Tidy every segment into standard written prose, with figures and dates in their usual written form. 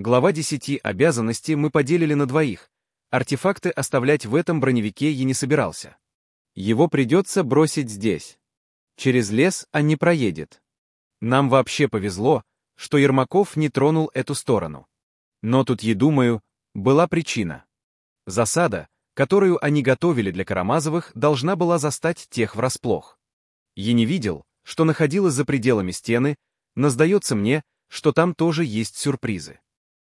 Глава 10 обязанности мы поделили на двоих. Артефакты оставлять в этом броневике я не собирался. Его придется бросить здесь. Через лес он не проедет. Нам вообще повезло, что Ермаков не тронул эту сторону. Но тут, я думаю, была причина. Засада, которую они готовили для Карамазовых, должна была застать тех врасплох. Я не видел, что находилось за пределами стены, но сдается мне, что там тоже есть сюрпризы.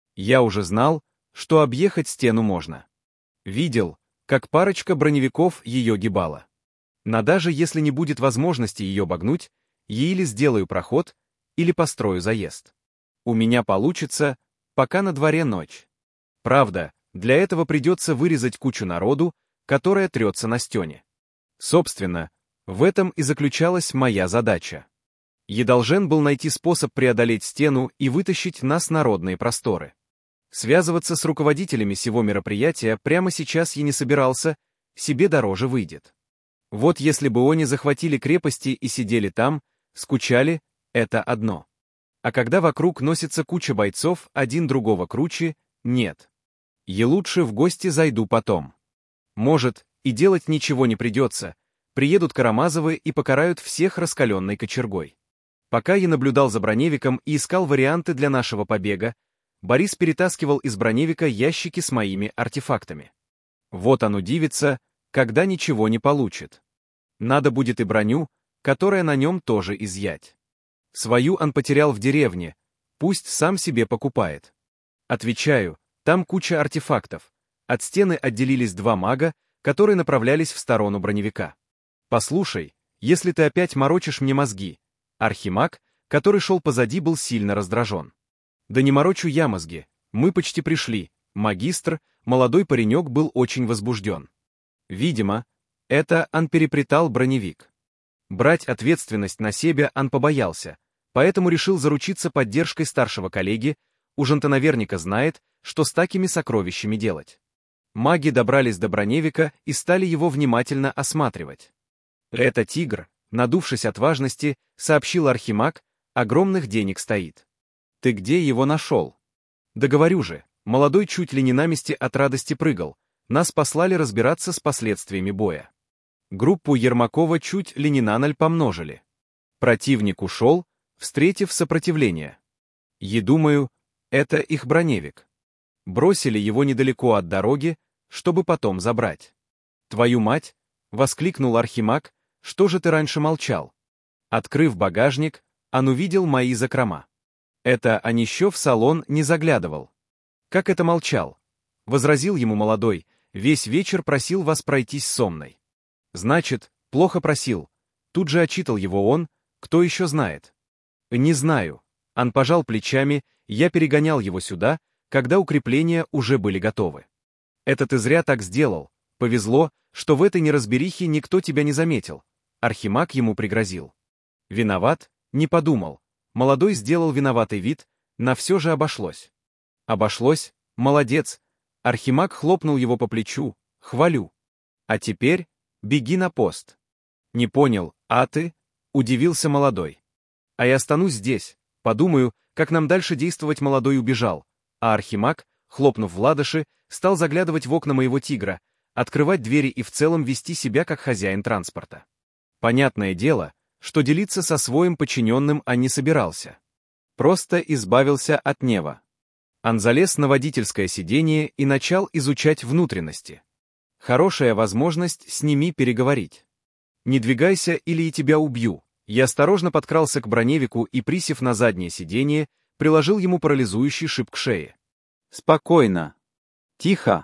Я уже знал, что объехать стену можно. Видел, как парочка броневиков ее гибала. Но даже если не будет возможности ее обогнуть, я или сделаю проход, или построю заезд. У меня получится, пока на дворе ночь. Правда, для этого придется вырезать кучу народу, которая трется на стене. Собственно, в этом и заключалась моя задача. Я должен был найти способ преодолеть стену и вытащить нас на народные просторы. Связываться с руководителями сего мероприятия прямо сейчас я не собирался, себе дороже выйдет. Вот если бы они захватили крепости и сидели там, скучали, это одно. А когда вокруг носится куча бойцов, один другого круче, нет. Я лучше в гости зайду потом. Может, и делать ничего не придется, приедут Карамазовы и покарают всех раскаленной кочергой. Пока я наблюдал за броневиком и искал варианты для нашего побега, Борис перетаскивал из броневика ящики с моими артефактами. Вот он удивится, когда ничего не получит. Надо будет и броню, которая на нем тоже изъять. Свою он потерял в деревне, пусть сам себе покупает. Отвечаю, там куча артефактов. От стены отделились два мага, которые направлялись в сторону броневика. Послушай, если ты опять морочишь мне мозги. Архимаг, который шел позади, был сильно раздражен. Да не морочу я мозги, мы почти пришли. Магистр, молодой паренек, был очень возбужден. Видимо, это он переплетал броневик. Брать ответственность на себя он побоялся, поэтому решил заручиться поддержкой старшего коллеги, уж он-то наверняка знает, что с такими сокровищами делать. Маги добрались до броневика и стали его внимательно осматривать. «Это тигр», надувшись от важности, сообщил Архимаг, огромных денег стоит. «Ты где его нашел?» «Да говорю же, молодой чуть ли не на месте от радости прыгал, нас послали разбираться с последствиями боя. Группу Ермакова чуть ли не на 0 помножили. Противник ушел, встретив сопротивление. Я думаю, это их броневик. Бросили его недалеко от дороги, чтобы потом забрать. Твою мать!» — воскликнул Архимаг, «что же ты раньше молчал?» Открыв багажник, он увидел мои закрома. Это он еще в салон не заглядывал. «Как это молчал?» — возразил ему молодой, «весь вечер просил вас пройтись со мной». «Значит, плохо просил». Тут же отчитал его он, кто еще знает. «Не знаю». Он пожал плечами, я перегонял его сюда, когда укрепления уже были готовы. «Это ты зря так сделал. Повезло, что в этой неразберихе никто тебя не заметил». Архимаг ему пригрозил. «Виноват?» Не подумал. Молодой сделал виноватый вид, но все же обошлось. «Обошлось? Молодец!» Архимаг хлопнул его по плечу. «Хвалю. А теперь беги на пост». «Не понял, а ты?» — удивился молодой. «А я останусь здесь. Подумаю, как нам дальше действовать». Молодой убежал, а Архимаг, хлопнув в ладоши, стал заглядывать в окна моего тигра, открывать двери и в целом вести себя как хозяин транспорта. Понятное дело, что делиться со своим подчиненным он не собирался. Просто избавился от Нева. Он залез на водительское сиденье и начал изучать внутренности. Хорошая возможность с ними переговорить. «Не двигайся, или я тебя убью». Я осторожно подкрался к броневику и, присев на заднее сиденье, приложил ему парализующий шип к шее. «Спокойно. Тихо.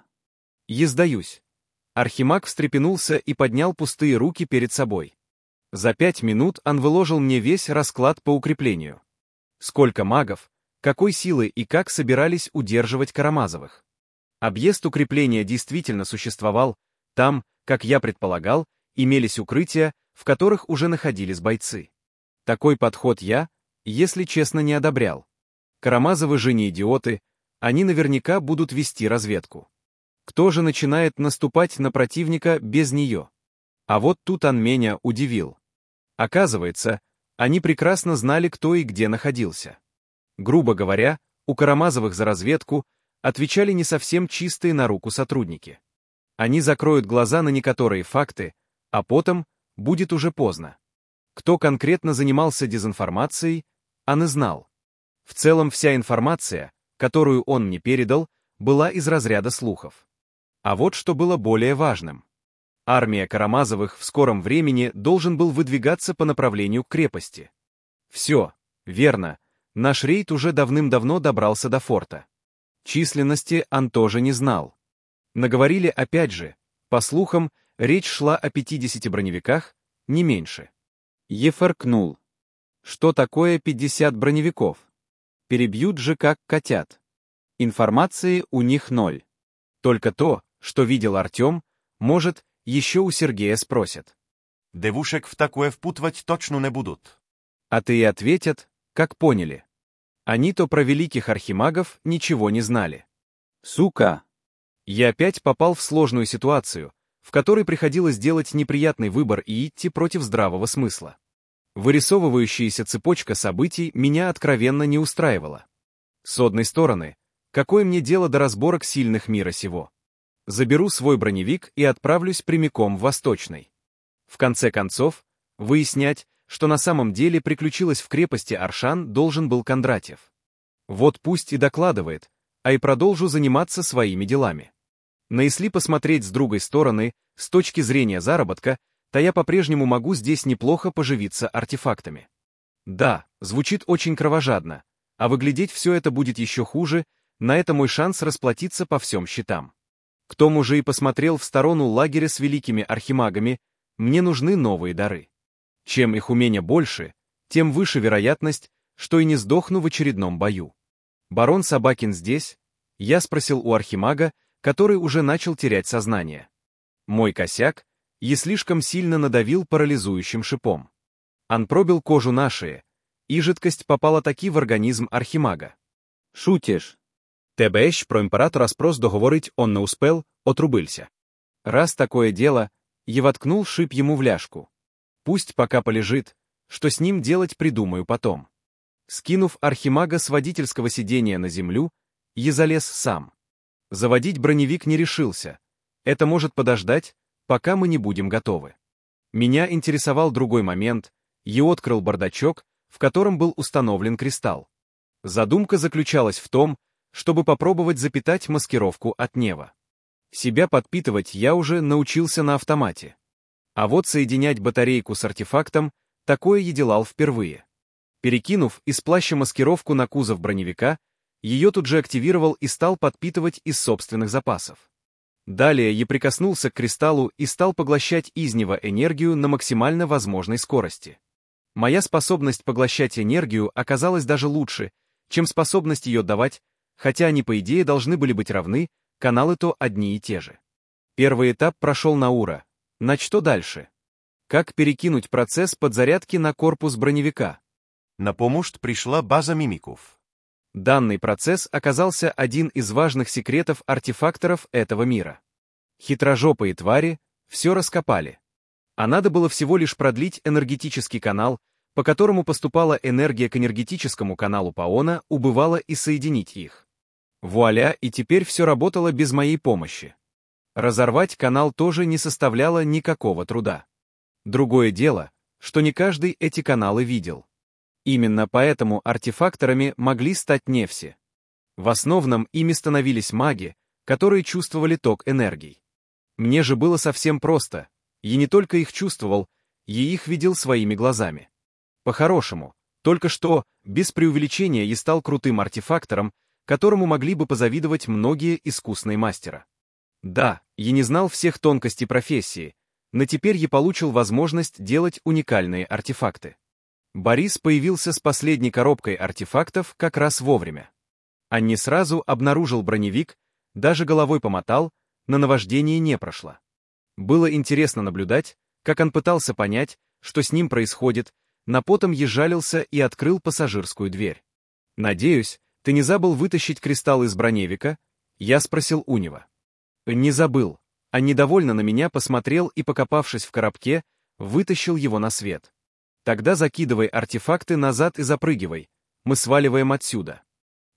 Я сдаюсь». Архимаг встрепенулся и поднял пустые руки перед собой. За 5 минут он выложил мне весь расклад по укреплению. Сколько магов, какой силы и как собирались удерживать Карамазовых. Объезд укрепления действительно существовал, там, как я предполагал, имелись укрытия, в которых уже находились бойцы. Такой подход я, если честно, не одобрял. Карамазовы же не идиоты, они наверняка будут вести разведку. Кто же начинает наступать на противника без нее? А вот тут он меня удивил. Оказывается, они прекрасно знали, кто и где находился. Грубо говоря, у Карамазовых за разведку отвечали не совсем чистые на руку сотрудники. Они закроют глаза на некоторые факты, а потом будет уже поздно. Кто конкретно занимался дезинформацией, он и знал. В целом вся информация, которую он мне передал, была из разряда слухов. А вот что было более важным. Армия Карамазовых в скором времени должен был выдвигаться по направлению к крепости. Все, верно, наш рейд уже давным-давно добрался до форта. Численности он тоже не знал. Наговорили опять же, по слухам, речь шла о 50 броневиках, не меньше. Ефаркнул. Что такое 50 броневиков? Перебьют же как котят. Информации у них ноль. Только то, что видел Артем, может, еще у Сергея спросят. Девушек в такое впутывать точно не будут. А ты и ответят, как поняли. Они-то про великих архимагов ничего не знали. Сука! Я опять попал в сложную ситуацию, в которой приходилось делать неприятный выбор и идти против здравого смысла. Вырисовывающаяся цепочка событий меня откровенно не устраивала. С одной стороны, какое мне дело до разборок сильных мира сего? Заберу свой броневик и отправлюсь прямиком в Восточный. В конце концов, выяснять, что на самом деле приключилось в крепости Аршан, должен был Кондратьев. Вот пусть и докладывает, а и продолжу заниматься своими делами. Но если посмотреть с другой стороны, с точки зрения заработка, то я по-прежнему могу здесь неплохо поживиться артефактами. Да, звучит очень кровожадно, а выглядеть все это будет еще хуже, на это мой шанс расплатиться по всем счетам. К тому же и посмотрел в сторону лагеря с великими архимагами, мне нужны новые дары. Чем их умения больше, тем выше вероятность, что и не сдохну в очередном бою. Барон Собакин здесь? Я спросил у архимага, который уже начал терять сознание. Мой косяк, я слишком сильно надавил парализующим шипом. Он пробил кожу на шее, и жидкость попала таки в организм архимага. Шутишь? Тебе ж про імператора спрос договорить он не успел, отрубился. Раз такое дело, я воткнул шип ему в ляжку. Пусть пока полежит, что с ним делать придумаю потом. Скинув архимага с водительского сидения на землю, я залез сам. Заводить броневик не решился. Это может подождать, пока мы не будем готовы. Меня интересовал другой момент, я открыл бардачок, в котором был установлен кристалл. Задумка заключалась в том, чтобы попробовать запитать маскировку от Нева. Себя подпитывать я уже научился на автомате. А вот соединять батарейку с артефактом, такое я делал впервые. Перекинув из плаща маскировку на кузов броневика, ее тут же активировал и стал подпитывать из собственных запасов. Далее я прикоснулся к кристаллу и стал поглощать из него энергию на максимально возможной скорости. Моя способность поглощать энергию оказалась даже лучше, чем способность ее давать, хотя они по идее должны были быть равны, каналы-то одни и те же. Первый этап прошел на ура. На что дальше? Как перекинуть процесс подзарядки на корпус броневика? На помощь пришла база мимиков. Данный процесс оказался один из важных секретов артефакторов этого мира. Хитрожопые твари все раскопали. А надо было всего лишь продлить энергетический канал, по которому поступала энергия к энергетическому каналу Паона, убывала и соединить их. Вуаля, и теперь все работало без моей помощи. Разорвать канал тоже не составляло никакого труда. Другое дело, что не каждый эти каналы видел. Именно поэтому артефакторами могли стать не все. В основном ими становились маги, которые чувствовали ток энергий. Мне же было совсем просто, я не только их чувствовал, я их видел своими глазами. По-хорошему, только что, без преувеличения, я стал крутым артефактором, которому могли бы позавидовать многие искусные мастера. Да, я не знал всех тонкостей профессии, но теперь я получил возможность делать уникальные артефакты. Борис появился с последней коробкой артефактов как раз вовремя. Он не сразу обнаружил броневик, даже головой помотал, но наваждение не прошло. Было интересно наблюдать, как он пытался понять, что с ним происходит, но потом ежалился и открыл пассажирскую дверь. «Надеюсь, ты не забыл вытащить кристалл из броневика?» Я спросил у него. «Не забыл». А недовольно на меня посмотрел и, покопавшись в коробке, вытащил его на свет. «Тогда закидывай артефакты назад и запрыгивай, мы сваливаем отсюда».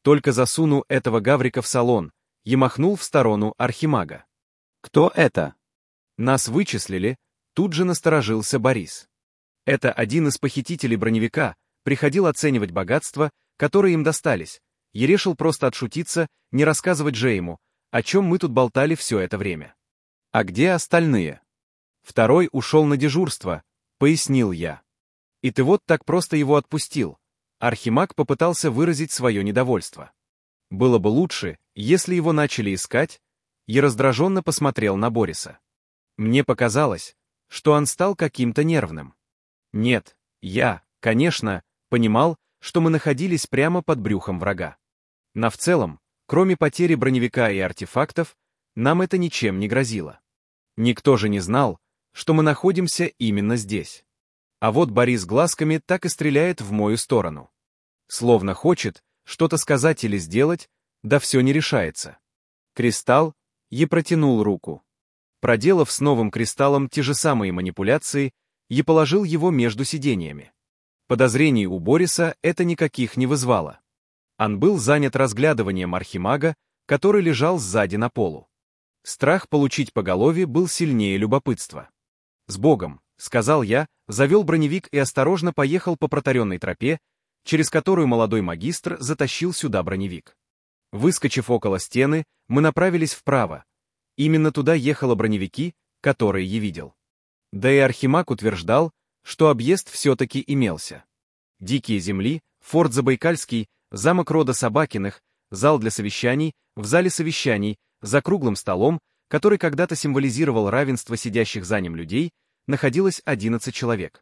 Только засуну этого гаврика в салон, и махнул в сторону архимага. Кто это? Нас вычислили, тут же насторожился Борис. Это один из похитителей броневика, приходил оценивать богатства, которые им достались, и решил просто отшутиться, не рассказывать же ему, о чем мы тут болтали все это время. А где остальные? Второй ушел на дежурство, пояснил я. И ты вот так просто его отпустил. Архимаг попытался выразить свое недовольство. Было бы лучше, если его начали искать, и раздраженно посмотрел на Бориса. Мне показалось, что он стал каким-то нервным. Нет, я, конечно, понимал, что мы находились прямо под брюхом врага. Но в целом, кроме потери броневика и артефактов, нам это ничем не грозило. Никто же не знал, что мы находимся именно здесь. А вот Борис глазками так и стреляет в мою сторону. Словно хочет что-то сказать или сделать, да все не решается. Кристалл и протянул руку. Проделав с новым кристаллом те же самые манипуляции, и положил его между сидениями. Подозрений у Бориса это никаких не вызвало. Он был занят разглядыванием архимага, который лежал сзади на полу. Страх получить по голове был сильнее любопытства. «С Богом», — сказал я, завел броневик и осторожно поехал по протаренной тропе, через которую молодой магистр затащил сюда броневик. Выскочив около стены, мы направились вправо. Именно туда ехали броневики, которые я видел. Да и архимаг утверждал, что объезд все-таки имелся. Дикие земли, форт Забайкальский, замок рода Собакиных, зал для совещаний, в зале совещаний, за круглым столом, который когда-то символизировал равенство сидящих за ним людей, находилось 11 человек.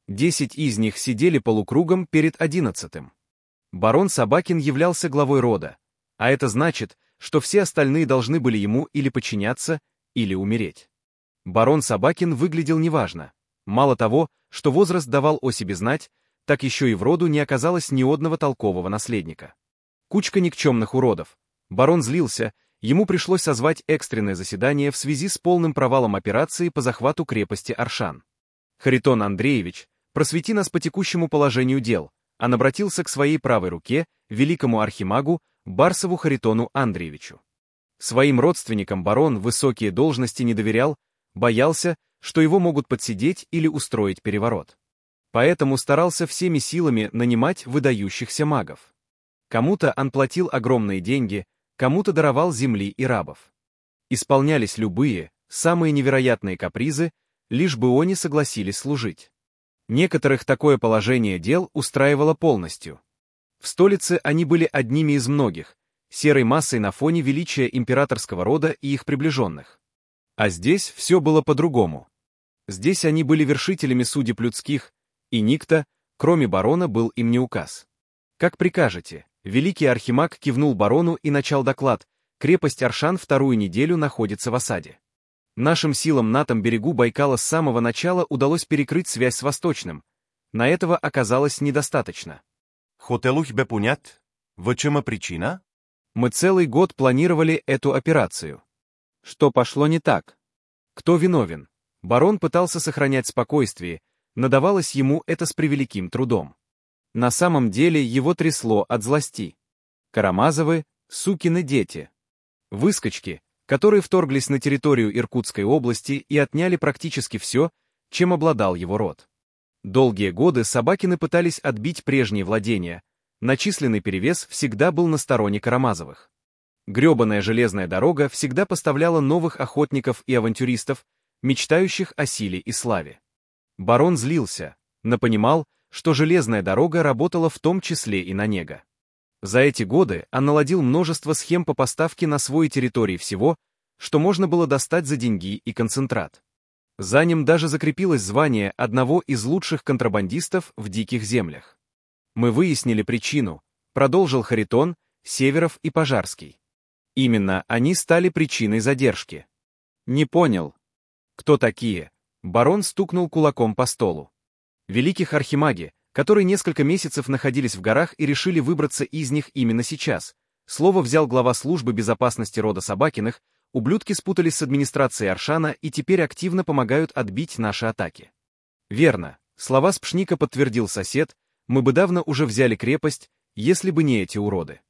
10 из них сидели полукругом перед 11-м. Барон Собакин являлся главой рода, а это значит, что все остальные должны были ему или подчиняться, или умереть. Барон Собакин выглядел неважно. Мало того, что возраст давал о себе знать, так еще и в роду не оказалось ни одного толкового наследника. Кучка никчемных уродов. Барон злился, ему пришлось созвать экстренное заседание в связи с полным провалом операции по захвату крепости Аршан. Харитон Андреевич, просвети нас по текущему положению дел, он обратился к своей правой руке, великому архимагу, Барсову Харитону Андреевичу. Своим родственникам барон высокие должности не доверял, боялся, что его могут подсидеть или устроить переворот. Поэтому старался всеми силами нанимать выдающихся магов. Кому-то он платил огромные деньги, кому-то даровал земли и рабов. Исполнялись любые, самые невероятные капризы, лишь бы они согласились служить. Некоторых такое положение дел устраивало полностью. В столице они были одними из многих, серой массой на фоне величия императорского рода и их приближенных. А здесь все было по-другому. Здесь они были вершителями судеб людских, и никто, кроме барона, был им не указ. «Как прикажете», великий архимаг кивнул барону и начал доклад, крепость Аршан вторую неделю находится в осаде. Нашим силам на том берегу Байкала с самого начала удалось перекрыть связь с Восточным. На этого оказалось недостаточно. Хотелух бе понять, в чем причина? Мы целый год планировали эту операцию. Что пошло не так? Кто виновен? Барон пытался сохранять спокойствие, но давалось ему это с превеликим трудом. На самом деле его трясло от злости. Карамазовы — сукины дети. Выскочки, которые вторглись на территорию Иркутской области и отняли практически все, чем обладал его род. Долгие годы Собакины пытались отбить прежние владения, начисленный перевес всегда был на стороне Карамазовых. Гребаная железная дорога всегда поставляла новых охотников и авантюристов, мечтающих о силе и славе. Барон злился, но понимал, что железная дорога работала в том числе и на Нега. За эти годы он наладил множество схем по поставке на своей территории всего, что можно было достать за деньги и концентрат. За ним даже закрепилось звание одного из лучших контрабандистов в диких землях. Мы выяснили причину, продолжил Харитон, Северов и Пожарский. Именно они стали причиной задержки. Не понял. Кто такие? Барон стукнул кулаком по столу. Великих архимаги, которые несколько месяцев находились в горах и решили выбраться из них именно сейчас. Слово взял глава службы безопасности рода Собакиных, ублюдки спутались с администрацией Аршана и теперь активно помогают отбить наши атаки. Верно, слова Спшника подтвердил сосед, мы бы давно уже взяли крепость, если бы не эти уроды.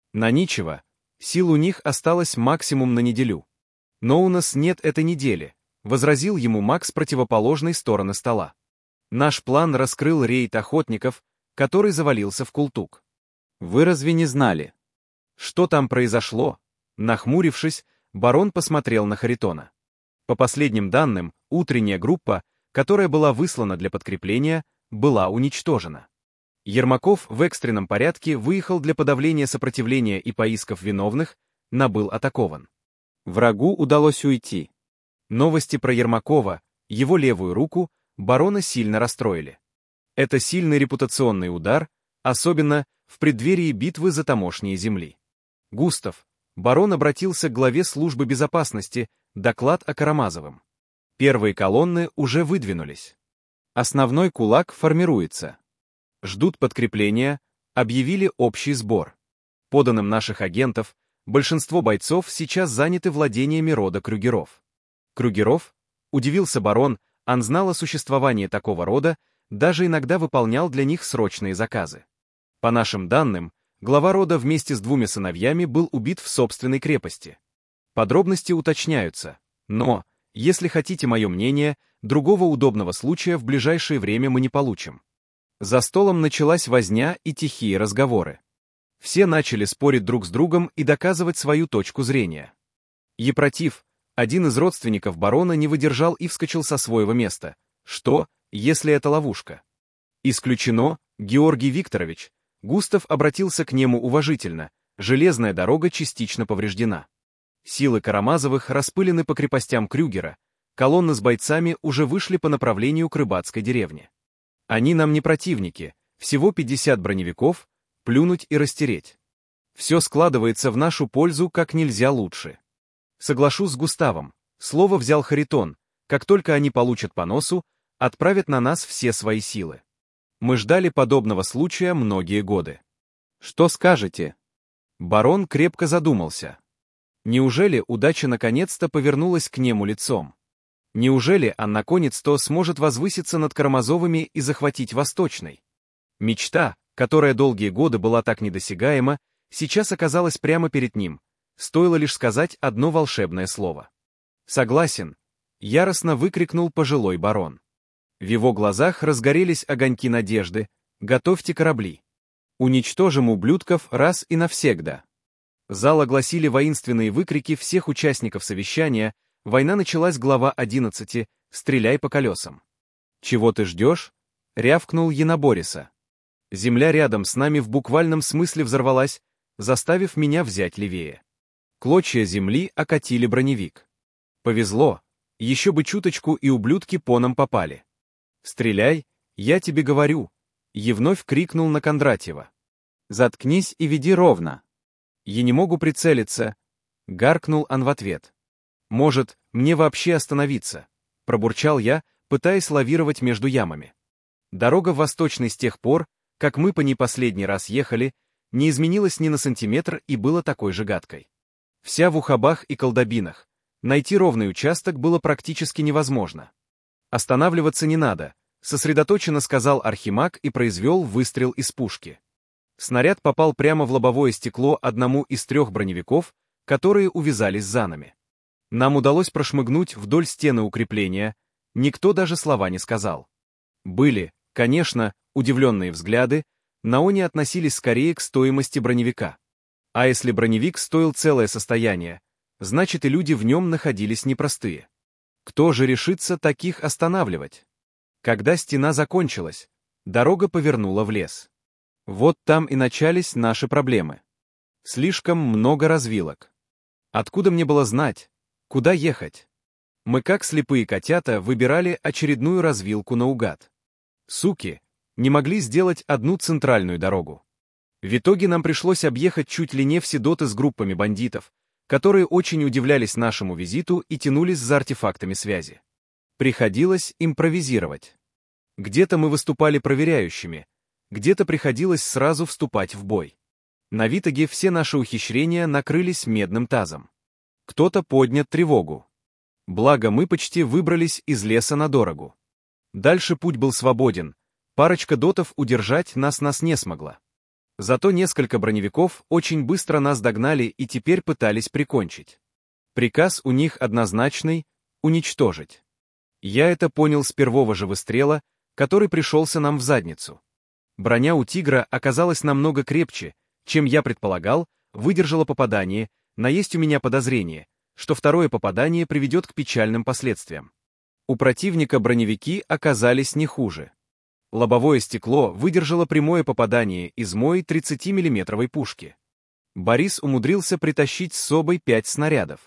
На ничего, сил у них осталось максимум на неделю. Но у нас нет этой недели, возразил ему Мак с противоположной стороны стола. Наш план раскрыл рейд охотников, который завалился в Култук. Вы разве не знали? Что там произошло? Нахмурившись, барон посмотрел на Харитона. По последним данным, утренняя группа, которая была выслана для подкрепления, была уничтожена. Ермаков в экстренном порядке выехал для подавления сопротивления и поисков виновных, но был атакован. Врагу удалось уйти. Новости про Ермакова, его левую руку, барона сильно расстроили. Это сильный репутационный удар, особенно в преддверии битвы за тамошние земли. Густав, барон обратился к главе службы безопасности, доклад о Карамазовом. Первые колонны уже выдвинулись. Основной кулак формируется. Ждут подкрепления, объявили общий сбор. По данным наших агентов, большинство бойцов сейчас заняты владениями рода Крюгеров. Крюгеров? Удивился барон, он знал о существовании такого рода, даже иногда выполнял для них срочные заказы. По нашим данным, глава рода вместе с 2 сыновьями был убит в собственной крепости. Подробности уточняются, но, если хотите мое мнение, другого удобного случая в ближайшее время мы не получим. За столом началась возня и тихие разговоры. Все начали спорить друг с другом и доказывать свою точку зрения. Епротив, один из родственников барона, не выдержал и вскочил со своего места. Что, если это ловушка? Исключено, Георгий Викторович. Густав обратился к нему уважительно. Железная дорога частично повреждена. Силы Карамазовых распылены по крепостям Крюгера. Колонны с бойцами уже вышли по направлению к рыбацкой деревне. Они нам не противники, всего 50 броневиков, плюнуть и растереть. Все складывается в нашу пользу как нельзя лучше. Соглашусь с Густавом, слово взял Харитон, как только они получат по носу, отправят на нас все свои силы. Мы ждали подобного случая многие годы. Что скажете? Барон крепко задумался. Неужели удача наконец-то повернулась к нему лицом? Неужели он наконец-то сможет возвыситься над Карамазовыми и захватить Восточный? Мечта, которая долгие годы была так недосягаема, сейчас оказалась прямо перед ним, стоило лишь сказать одно волшебное слово. «Согласен», — яростно выкрикнул пожилой барон. В его глазах разгорелись огоньки надежды. «Готовьте корабли. Уничтожим ублюдков раз и навсегда». Зал огласили воинственные выкрики всех участников совещания. Война началась, глава 11, «Стреляй по колесам». «Чего ты ждешь?» — рявкнул Янобориса. Земля рядом с нами в буквальном смысле взорвалась, заставив меня взять левее. Клочья земли окатили броневик. Повезло, еще бы чуточку и ублюдки по нам попали. «Стреляй, я тебе говорю!» — и вновь крикнул на Кондратьева. «Заткнись и веди ровно!» «Я не могу прицелиться!» — гаркнул он в ответ. «Может, мне вообще остановиться?» — пробурчал я, пытаясь лавировать между ямами. Дорога в Восточный с тех пор, как мы по ней последний раз ехали, не изменилась ни на сантиметр и была такой же гадкой. Вся в ухабах и колдобинах. Найти ровный участок было практически невозможно. «Останавливаться не надо», — сосредоточенно сказал Архимаг и произвел выстрел из пушки. Снаряд попал прямо в лобовое стекло одному из 3 броневиков, которые увязались за нами. Нам удалось прошмыгнуть вдоль стены укрепления, никто даже слова не сказал. Были, конечно, удивленные взгляды, но они относились скорее к стоимости броневика. А если броневик стоил целое состояние, значит и люди в нем находились непростые. Кто же решится таких останавливать? Когда стена закончилась, дорога повернула в лес. Вот там и начались наши проблемы. Слишком много развилок. Откуда мне было знать, куда ехать? Мы, как слепые котята, выбирали очередную развилку наугад. Суки не могли сделать одну центральную дорогу. В итоге нам пришлось объехать чуть ли не все доты с группами бандитов, которые очень удивлялись нашему визиту и тянулись за артефактами связи. Приходилось импровизировать. Где-то мы выступали проверяющими, где-то приходилось сразу вступать в бой. На Витаге все наши ухищрения накрылись медным тазом. Кто-то поднял тревогу. Благо мы почти выбрались из леса на дорогу. Дальше путь был свободен, парочка дотов удержать нас не смогла. Зато несколько броневиков очень быстро нас догнали и теперь пытались прикончить. Приказ у них однозначный — уничтожить. Я это понял с первого же выстрела, который пришелся нам в задницу. Броня у «Тигра» оказалась намного крепче, чем я предполагал, выдержала попадание, но есть у меня подозрение, что второе попадание приведет к печальным последствиям. У противника броневики оказались не хуже. Лобовое стекло выдержало прямое попадание из моей 30-миллиметровой пушки. Борис умудрился притащить с собой 5 снарядов.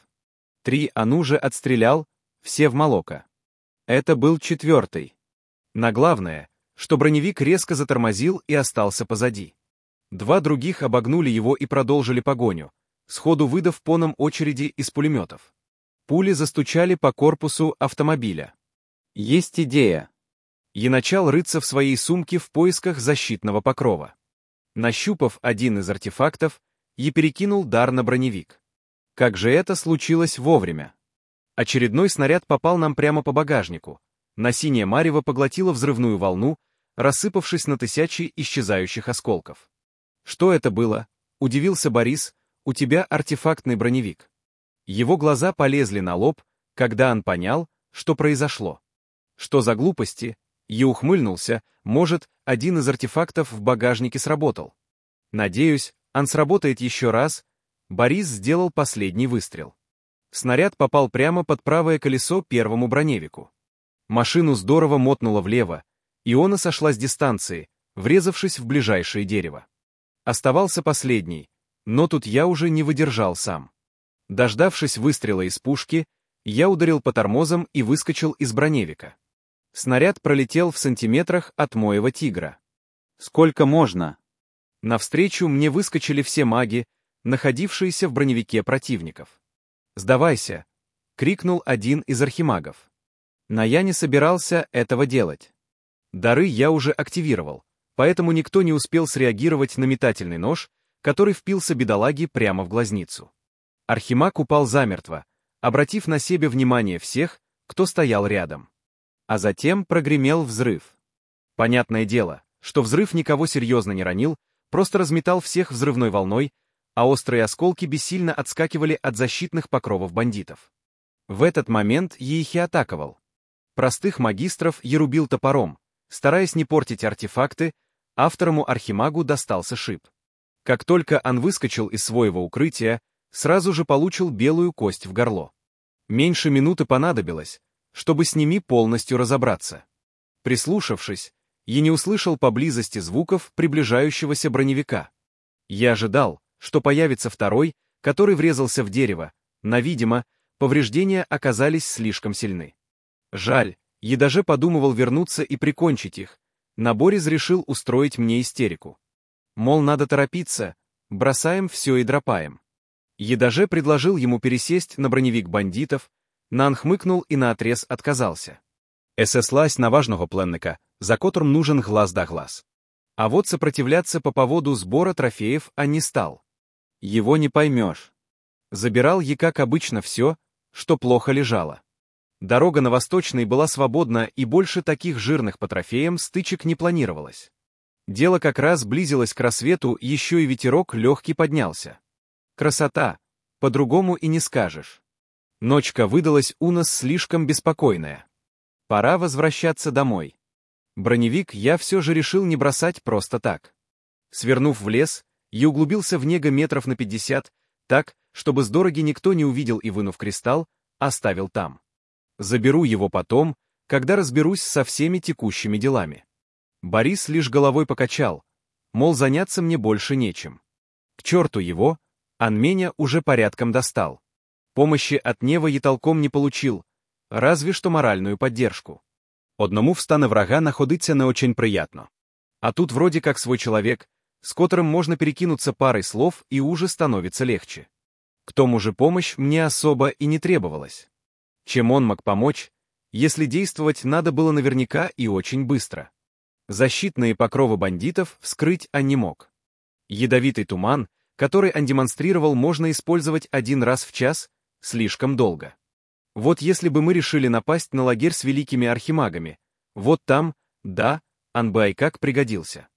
3 он уже отстрелял, все в молоко. Это был 4-й. На главное, что броневик резко затормозил и остался позади. 2 других обогнули его и продолжили погоню, сходу выдав по нам очереди из пулеметов. Пули застучали по корпусу автомобиля. Есть идея. Я начал рыться в своей сумке в поисках защитного покрова. Нащупав один из артефактов, я перекинул дар на броневик. Как же это случилось вовремя? Очередной снаряд попал нам прямо по багажнику. На синее марево поглотило взрывную волну, рассыпавшись на тысячи исчезающих осколков. «Что это было?» — удивился Борис. «У тебя артефактный броневик». Его глаза полезли на лоб, когда он понял, что произошло. Что за глупости? Я ухмыльнулся, может, один из артефактов в багажнике сработал. Надеюсь, он сработает еще раз. Борис сделал последний выстрел. Снаряд попал прямо под правое колесо первому броневику. Машину здорово мотнуло влево, и она сошла с дистанции, врезавшись в ближайшее дерево. Оставался последний, но тут я уже не выдержал сам. Дождавшись выстрела из пушки, я ударил по тормозам и выскочил из броневика. Снаряд пролетел в сантиметрах от моего «Тигра». Сколько можно? Навстречу мне выскочили все маги, находившиеся в броневике противников. «Сдавайся!» — крикнул один из архимагов. Но я не собирался этого делать. Дары я уже активировал, поэтому никто не успел среагировать на метательный нож, который впился бедолаге прямо в глазницу. Архимаг упал замертво, обратив на себя внимание всех, кто стоял рядом. А затем прогремел взрыв. Понятное дело, что взрыв никого серьезно не ранил, просто разметал всех взрывной волной, а острые осколки бессильно отскакивали от защитных покровов бандитов. В этот момент я их и атаковал. Простых магистров я рубил топором, стараясь не портить артефакты, а второму архимагу достался шип. Как только он выскочил из своего укрытия, сразу же получил белую кость в горло. Меньше минуты понадобилось, чтобы с ними полностью разобраться. Прислушавшись, я не услышал поблизости звуков приближающегося броневика. Я ожидал, что появится второй, который врезался в дерево, но, видимо, повреждения оказались слишком сильны. Жаль, я даже подумывал вернуться и прикончить их, но Борис решил устроить мне истерику. Мол, надо торопиться, бросаем все и дропаем. Я даже предложил ему пересесть на броневик бандитов, но он хмыкнул и наотрез отказался. Сослась на важного пленника, за которым нужен глаз да глаз. А вот сопротивляться по поводу сбора трофеев он не стал. Его не поймешь. Забирал я, как обычно, все, что плохо лежало. Дорога на Восточный была свободна, и больше таких жирных по трофеям стычек не планировалось. Дело как раз близилось к рассвету, еще и ветерок легкий поднялся. Красота, по-другому и не скажешь. Ночка выдалась у нас слишком беспокойная. Пора возвращаться домой. Броневик я все же решил не бросать просто так. Свернув в лес, я углубился в него метров на 50, так, чтобы с дороги никто не увидел и, вынув кристалл, оставил там. Заберу его потом, когда разберусь со всеми текущими делами. Борис лишь головой покачал, мол, заняться мне больше нечем. К черту его, он меня уже порядком достал. Помощи от Нева я толком не получил, разве что моральную поддержку. Одному в стане врага находиться не очень приятно. А тут вроде как свой человек, с которым можно перекинуться парой слов, и уже становится легче. К тому же помощь мне особо и не требовалась. Чем он мог помочь, если действовать надо было наверняка и очень быстро? Защитные покровы бандитов вскрыть он не мог. Ядовитый туман, который он демонстрировал, можно использовать один раз в час, слишком долго. Вот если бы мы решили напасть на лагерь с великими архимагами, вот там, да, он бы и как пригодился.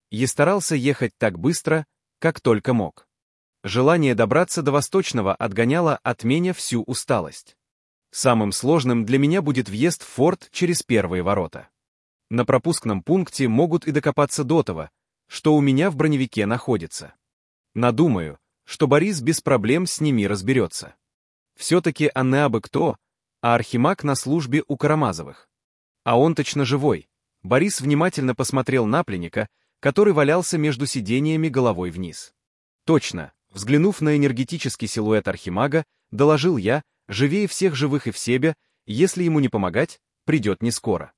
И старался ехать так быстро, как только мог. Желание добраться до Восточного отгоняло от меня всю усталость. Самым сложным для меня будет въезд в форт через первые ворота. На пропускном пункте могут и докопаться до того, что у меня в броневике находится. Надумаю, что Борис без проблем с ними разберется. Все-таки Анне абы кто, а Архимаг на службе у Карамазовых. А он точно живой. Борис внимательно посмотрел на пленника, который валялся между сидениями головой вниз. Точно, взглянув на энергетический силуэт Архимага, доложил я, живее всех живых и в себе, если ему не помогать, придет не скоро.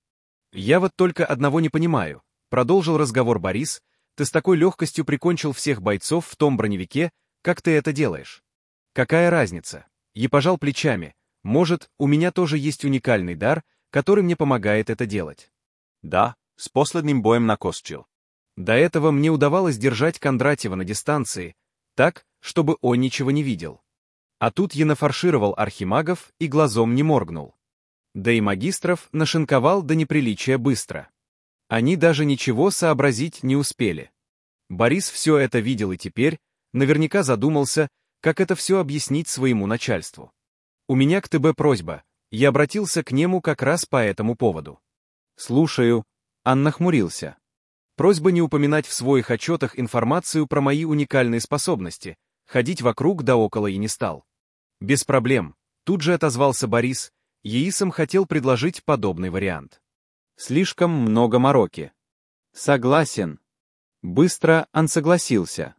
Я вот только одного не понимаю, продолжил разговор Борис, ты с такой легкостью прикончил всех бойцов в том броневике, как ты это делаешь. Какая разница? И пожал плечами. Может, у меня тоже есть уникальный дар, который мне помогает это делать. Да, с последним боем на Косчил. До этого мне удавалось держать Кондратьева на дистанции, так, чтобы он ничего не видел. А тут я нафаршировал архимагов и глазом не моргнул. Да и магистров нашинковал до неприличия быстро. Они даже ничего сообразить не успели. Борис все это видел и теперь, наверняка задумался, как это все объяснить своему начальству. У меня к ТБ просьба, я обратился к нему как раз по этому поводу. Слушаю, Ан нахмурился. Просьба не упоминать в своих отчетах информацию про мои уникальные способности, ходить вокруг да около и не стал. Без проблем, тут же отозвался Борис, Еисом хотел предложить подобный вариант. Слишком много мороки. Согласен. Быстро Ан согласился.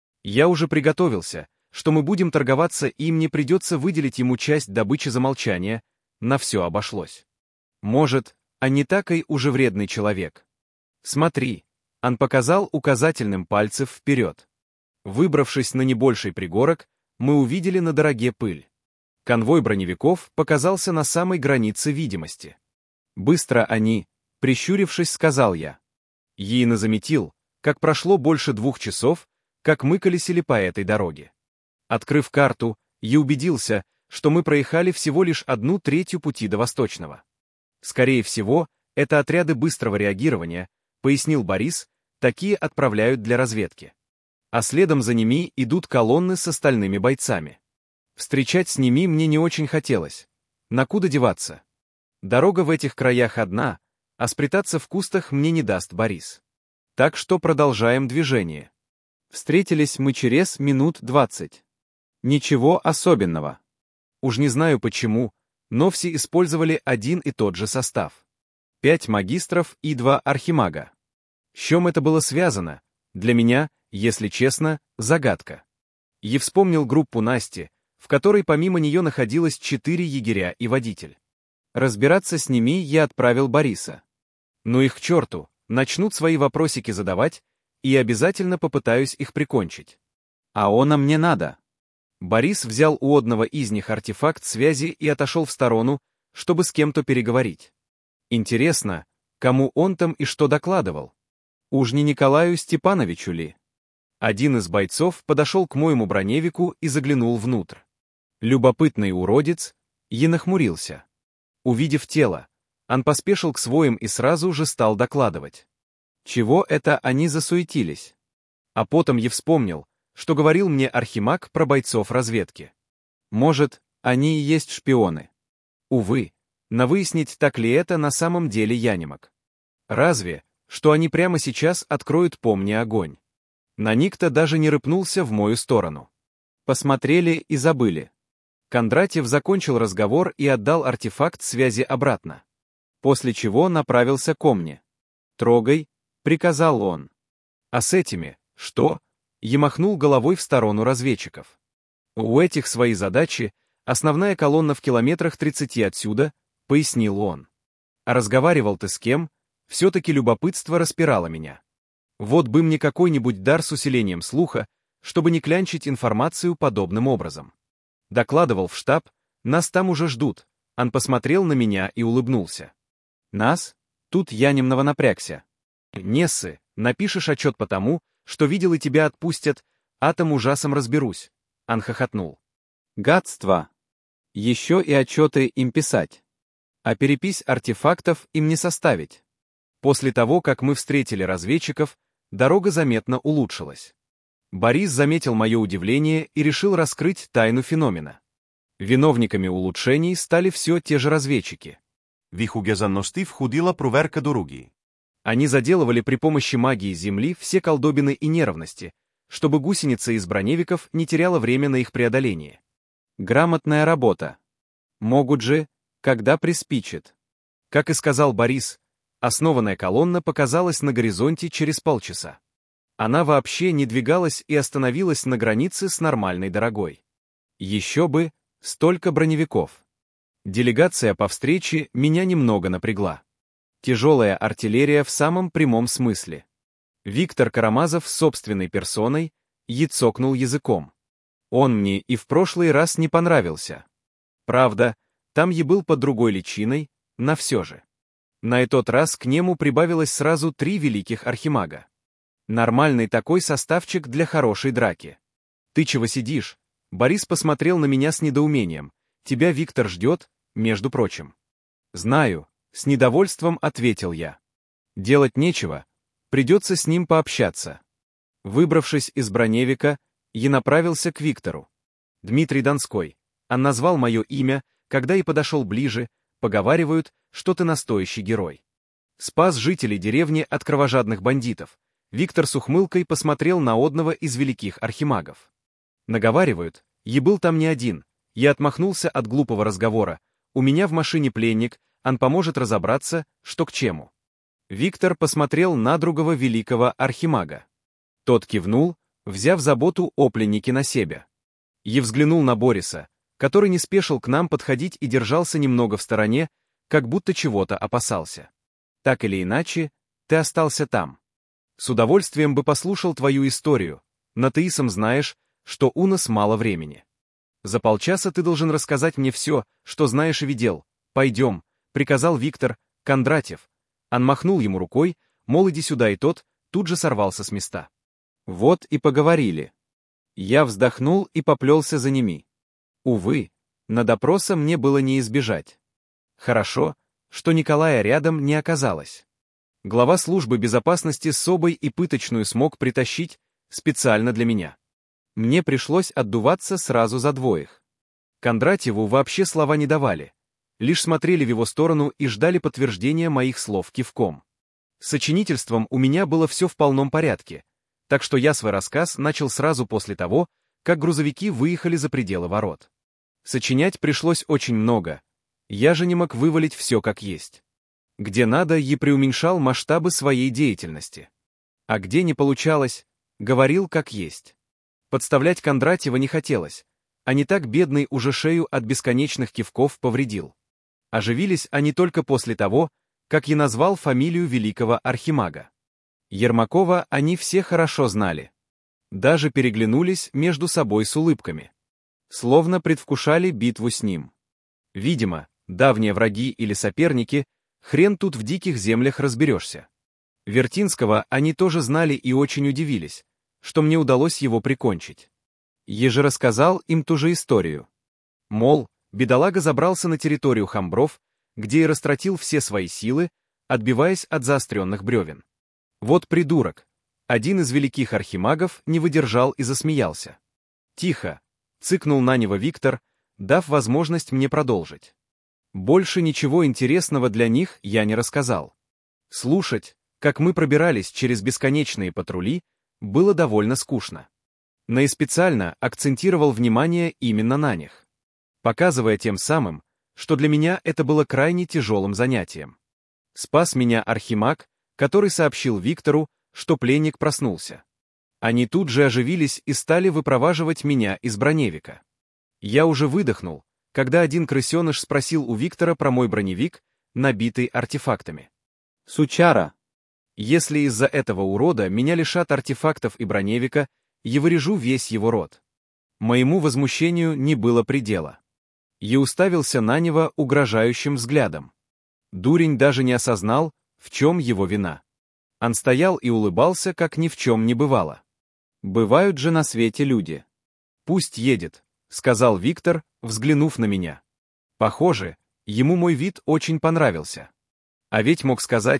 Я уже приготовился, что мы будем торговаться и мне придется выделить ему часть добычи за молчание, на все обошлось. Может, а не такой уже вредный человек. Смотри, Ан показал указательным пальцем вперед. Выбравшись на небольший пригорок, мы увидели на дороге пыль. Конвой броневиков показался на самой границе видимости. Быстро они, прищурившись, сказал я. Ейна заметил, как прошло больше 2 часов, как мы колесили по этой дороге. Открыв карту, я убедился, что мы проехали всего лишь 1/3 пути до Восточного. Скорее всего, это отряды быстрого реагирования, пояснил Борис, такие отправляют для разведки. А следом за ними идут колонны с остальными бойцами. Встречать с ними мне не очень хотелось. Накуда деваться? Дорога в этих краях одна, а спрятаться в кустах мне не даст Борис. Так что продолжаем движение. Встретились мы через минут 20. Ничего особенного. Уж не знаю почему, но все использовали один и тот же состав. 5 магистров и 2 архимага. С чем это было связано? Для меня, если честно, загадка. Я вспомнил группу Насти, в которой помимо нее находилось 4 егеря и водитель. Разбираться с ними я отправил Бориса. Ну их к черту, начнут свои вопросики задавать, и обязательно попытаюсь их прикончить. А оно мне надо. Борис взял у одного из них артефакт связи и отошел в сторону, чтобы с кем-то переговорить. Интересно, кому он там и что докладывал? Уж не Николаю Степановичу ли? Один из бойцов подошел к моему броневику и заглянул внутрь. Любопытный уродец, и нахмурился. Увидев тело, он поспешил к своим и сразу же стал докладывать. Чего это они засуетились? А потом я вспомнил, что говорил мне Архимаг про бойцов разведки. Может, они и есть шпионы. Увы, но выяснить, так ли это на самом деле я не мог. Разве, что они прямо сейчас откроют по мне огонь. На никто даже не рыпнулся в мою сторону. Посмотрели и забыли. Кондратьев закончил разговор и отдал артефакт связи обратно. После чего направился ко мне. «Трогай», — приказал он. А с этими, что? Я махнул головой в сторону разведчиков. У этих свои задачи, основная колонна в километрах 30 отсюда, пояснил он. А разговаривал ты с кем? Все-таки любопытство распирало меня. Вот бы мне какой-нибудь дар с усилением слуха, чтобы не клянчить информацию подобным образом. Докладывал в штаб, нас там уже ждут. Он посмотрел на меня и улыбнулся. Нас? Тут я немного напрягся. Нессы, напишешь отчет по тому, что видел и тебя отпустят, а там ужасом разберусь. Он хохотнул. Гадство. Еще и отчеты им писать. А перепись артефактов им не составить. После того, как мы встретили разведчиков, дорога заметно улучшилась. Борис заметил мое удивление и решил раскрыть тайну феномена. Виновниками улучшений стали все те же разведчики. Вихугезанности входила проверка дороги. Они заделывали при помощи магии Земли все колдобины и неровности, чтобы гусеница из броневиков не теряла время на их преодоление. Грамотная работа. Могут же, когда приспичит. Как и сказал Борис, основанная колонна показалась на горизонте через полчаса. Она вообще не двигалась и остановилась на границе с нормальной дорогой. Еще бы, столько броневиков. Делегация по встрече меня немного напрягла. Тяжелая артиллерия в самом прямом смысле. Виктор Карамазов собственной персоной цокнул языком. Он мне и в прошлый раз не понравился. Правда, там был под другой личиной, но все же. На этот раз к нему прибавилось сразу 3 великих архимага. Нормальный такой составчик для хорошей драки. «Ты чего сидишь?» Борис посмотрел на меня с недоумением. «Тебя Виктор ждет, между прочим». «Знаю», — с недовольством ответил я. «Делать нечего, придется с ним пообщаться». Выбравшись из броневика, я направился к Виктору. Дмитрий Донской. Он назвал мое имя, когда и подошел ближе, поговаривают, что ты настоящий герой. Спас жителей деревни от кровожадных бандитов. Виктор с ухмылкой посмотрел на одного из великих архимагов. Наговаривают, я был там не один, я отмахнулся от глупого разговора. У меня в машине пленник, он поможет разобраться, что к чему. Виктор посмотрел на другого великого архимага. Тот кивнул, взяв заботу о пленнике на себя. Я взглянул на Бориса, который не спешил к нам подходить и держался немного в стороне, как будто чего-то опасался. Так или иначе, ты остался там. С удовольствием бы послушал твою историю, но ты и сам знаешь, что у нас мало времени. За полчаса ты должен рассказать мне все, что знаешь и видел. Пойдем, приказал Виктор Кондратьев. Он махнул ему рукой, мол, иди сюда, и тот тут же сорвался с места. Вот и поговорили. Я вздохнул и поплелся за ними. Увы, на допроса мне было не избежать. Хорошо, что Николая рядом не оказалось. Глава службы безопасности собой и пыточную смог притащить специально для меня. Мне пришлось отдуваться сразу за двоих. Кондратьеву вообще слова не давали, лишь смотрели в его сторону и ждали подтверждения моих слов кивком. С сочинительством у меня было все в полном порядке, так что я свой рассказ начал сразу после того, как грузовики выехали за пределы ворот. Сочинять пришлось очень много, я же не мог вывалить все как есть. Где надо, я преуменьшал масштабы своей деятельности. А где не получалось, говорил как есть. Подставлять Кондратьева не хотелось, а не так бедный уже шею от бесконечных кивков повредил. Оживились они только после того, как я назвал фамилию великого архимага. Ермакова они все хорошо знали. Даже переглянулись между собой с улыбками. Словно предвкушали битву с ним. Видимо, давние враги или соперники, хрен тут в диких землях разберешься. Вертинского они тоже знали и очень удивились, что мне удалось его прикончить. Я же рассказал им ту же историю. Мол, бедолага забрался на территорию Хамбров, где и растратил все свои силы, отбиваясь от заостренных бревен. Вот придурок. Один из великих архимагов не выдержал и засмеялся. «Тихо!» — цыкнул на него Виктор, дав возможность мне продолжить. Больше ничего интересного для них я не рассказал. Слушать, как мы пробирались через бесконечные патрули, было довольно скучно. Но и специально акцентировал внимание именно на них, показывая тем самым, что для меня это было крайне тяжелым занятием. Спас меня архимаг, который сообщил Виктору, что пленник проснулся. Они тут же оживились и стали выпроваживать меня из броневика. Я уже выдохнул, когда один крысеныш спросил у Виктора про мой броневик, набитый артефактами. «Сучара! Если из-за этого урода меня лишат артефактов и броневика, я вырежу весь его род». Моему возмущению не было предела. Я уставился на него угрожающим взглядом. Дурень даже не осознал, в чем его вина. Он стоял и улыбался, как ни в чем не бывало. Бывают же на свете люди. «Пусть едет», — сказал Виктор, взглянув на меня. Похоже, ему мой вид очень понравился. А ведь мог сказать,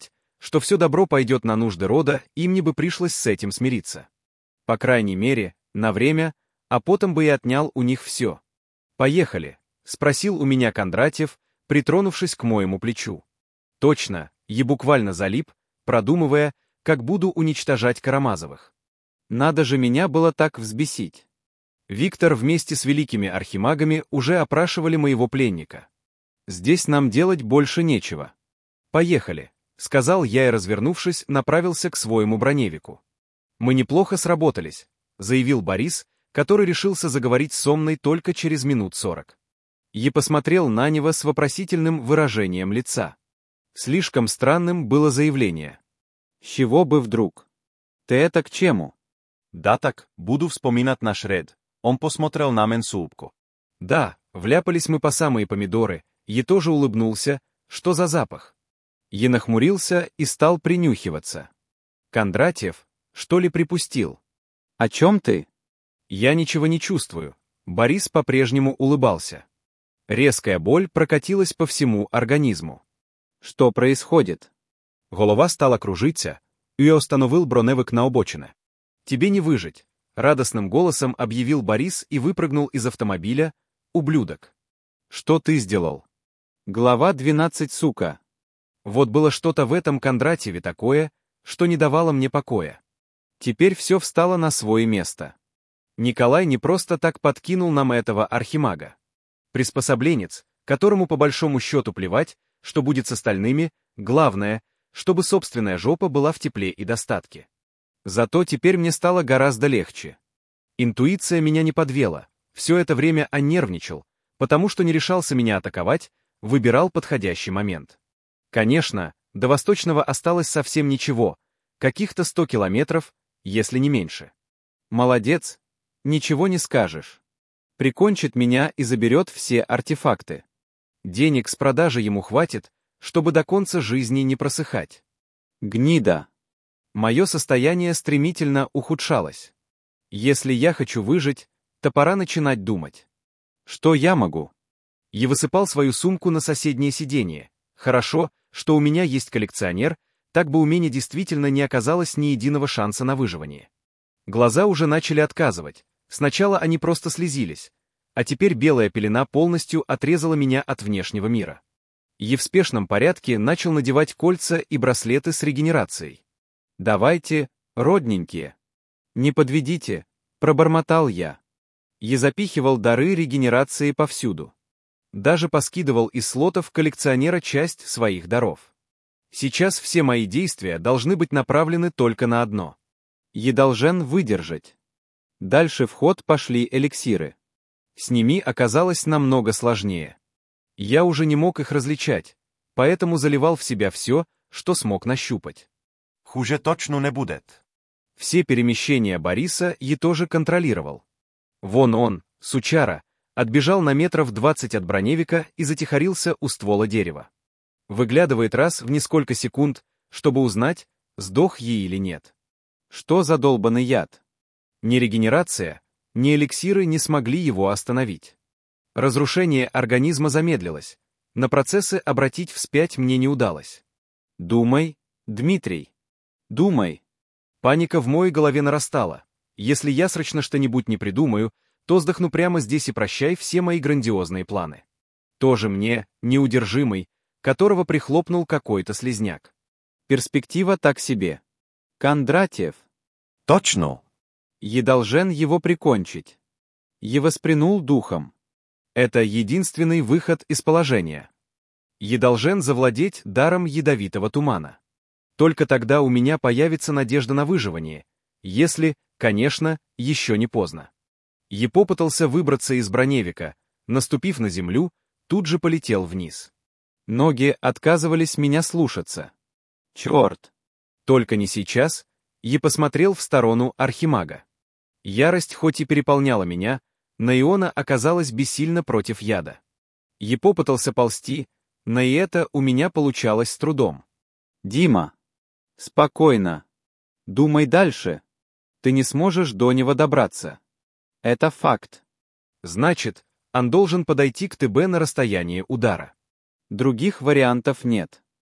что все добро пойдет на нужды рода, и мне бы пришлось с этим смириться. По крайней мере, на время, а потом бы и отнял у них все. «Поехали», — спросил у меня Кондратьев, притронувшись к моему плечу. Точно, я буквально залип, продумывая, как буду уничтожать Карамазовых. Надо же меня было так взбесить. Виктор вместе с великими архимагами уже опрашивали моего пленника. Здесь нам делать больше нечего. «Поехали», — сказал я и, развернувшись, направился к своему броневику. «Мы неплохо сработались», — заявил Борис, который решился заговорить со мной только через минут 40. Я посмотрел на него с вопросительным выражением лица. Слишком странным было заявление. «С чего бы вдруг? Ты это к чему?» Да так, буду вспоминать наш ред. Он посмотрел на мен с улыбку. Да, вляпались мы по самые помидоры, я тоже улыбнулся, что за запах. Я нахмурился и стал принюхиваться. Кондратьев, что ли, припустил? «О чем ты?» «Я ничего не чувствую». Борис по-прежнему улыбался. Резкая боль прокатилась по всему организму. «Что происходит?» Голова стала кружиться, и я остановил броневик на обочине. «Тебе не выжить», — радостным голосом объявил Борис и выпрыгнул из автомобиля, ублюдок. «Что ты сделал?» Глава 12, сука. Вот было что-то в этом Кондратьеве такое, что не давало мне покоя. Теперь все встало на свое место. Николай не просто так подкинул нам этого архимага. Приспособленец, которому по большому счету плевать, что будет с остальными, главное, чтобы собственная жопа была в тепле и достатке. Зато теперь мне стало гораздо легче. Интуиция меня не подвела, все это время нервничал, потому что не решался меня атаковать, выбирал подходящий момент. Конечно, до Восточного осталось совсем ничего, каких-то 100 километров, если не меньше. Молодец, ничего не скажешь. Прикончит меня и заберет все артефакты. Денег с продажи ему хватит, чтобы до конца жизни не просыхать. Гнида. Мое состояние стремительно ухудшалось. Если я хочу выжить, то пора начинать думать. Что я могу? Я высыпал свою сумку на соседнее сиденье. Хорошо, что у меня есть коллекционер, так бы у меня действительно не оказалось ни единого шанса на выживание. Глаза уже начали отказывать. Сначала они просто слезились, а теперь белая пелена полностью отрезала меня от внешнего мира. Я в спешном порядке начал надевать кольца и браслеты с регенерацией. «Давайте, родненькие. Не подведите», — пробормотал я. Я запихивал дары регенерации повсюду. Даже поскидывал из слотов коллекционера часть своих даров. Сейчас все мои действия должны быть направлены только на одно. Я должен выдержать. Дальше в ход пошли эликсиры. С ними оказалось намного сложнее. Я уже не мог их различать, поэтому заливал в себя все, что смог нащупать. Хуже точно не будет. Все перемещения Бориса я тоже контролировал. Вон он, сучара, отбежал на метров 20 от броневика и затихарился у ствола дерева. Выглядывает раз в несколько секунд, чтобы узнать, сдох ей или нет. Что за долбанный яд? Ни регенерация, ни эликсиры не смогли его остановить. Разрушение организма замедлилось, на процессы обратить вспять мне не удалось. Думай, Дмитрий. Думай. Паника в моей голове нарастала. Если я срочно что-нибудь не придумаю, то сдохну прямо здесь и прощай все мои грандиозные планы. Тоже мне, неудержимый, которого прихлопнул какой-то слизняк. Перспектива так себе. Кондратьев. Точно. Я должен его прикончить. Я воспрянул духом. Это единственный выход из положения. Я должен завладеть даром ядовитого тумана. Только тогда у меня появится надежда на выживание, если, конечно, еще не поздно. Я попытался выбраться из броневика, наступив на землю, тут же полетел вниз. Ноги отказывались меня слушаться. Черт! Только не сейчас, я посмотрел в сторону архимага. Ярость хоть и переполняла меня, но Иона оказалась бессильна против яда. Я попытался ползти, но и это у меня получалось с трудом. «Дима! Спокойно! Думай дальше! Ты не сможешь до него добраться. Это факт. Значит, он должен подойти к ТБ на расстояние удара. Других вариантов нет.